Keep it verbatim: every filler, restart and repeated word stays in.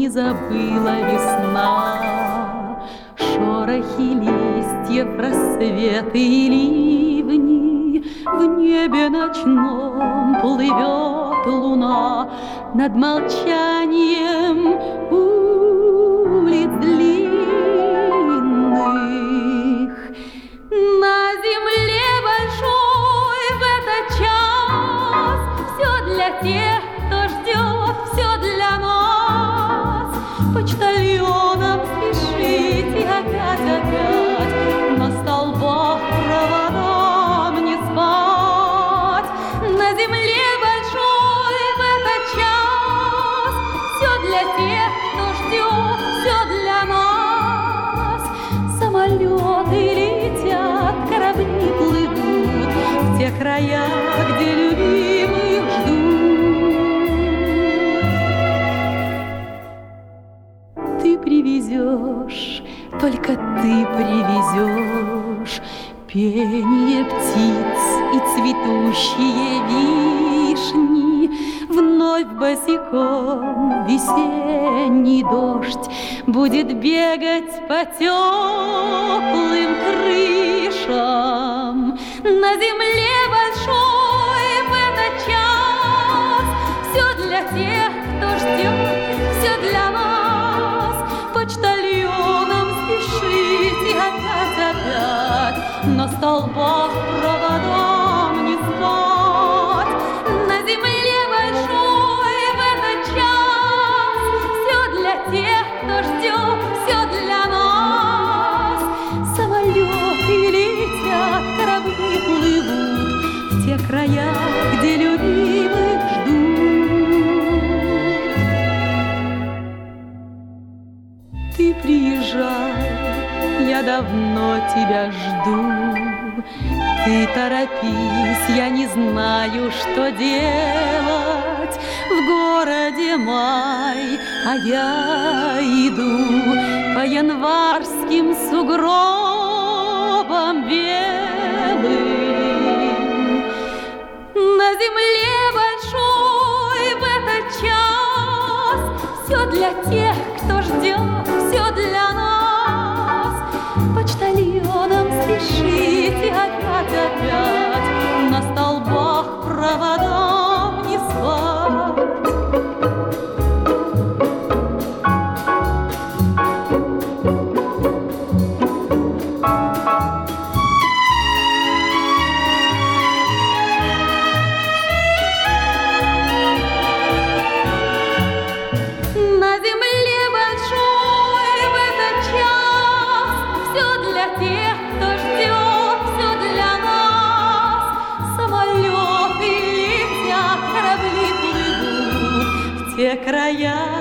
забыла весна. Шорохи листьев, рассветы и ливни, в небе ночном плывет луна над молчанием улиц длинных. На земле большой в этот час все для тех, кто ждет, все для нас. Почтальоном спешите опять-опять, на столбах проводам не спать. На земле большой в этот час все для тех, кто ждет, все для нас. Самолеты летят, корабли плывут в те края, где любимых ждут. Ты привезешь, только ты привезешь пение птиц и цветущие вишни. Вновь босиком весенний дождь будет бегать по теплым крышам. На земле большой в этот час все для тех, кто ждет, все для нас. Почтальоном спешите опять-опять, на столбах проводам не спать. На земле большой в этот час все для тех, кто ждет, все для нас. Самолеты летят, корабли плывут в те края, где любимых ждут. Ты приезжай, я давно тебя жду. Ты торопись, я не знаю, что делать. В городе май, а я иду по январским сугробам белым. На земле большой в этот час все для тех, кто ждет, все для нас. Почтальоном спешите опять-опять, на столбах проводам не спать. На земле большой в этот час все для тех, кто ждет, все для нас. Самолеты летят, корабли плывут в те края,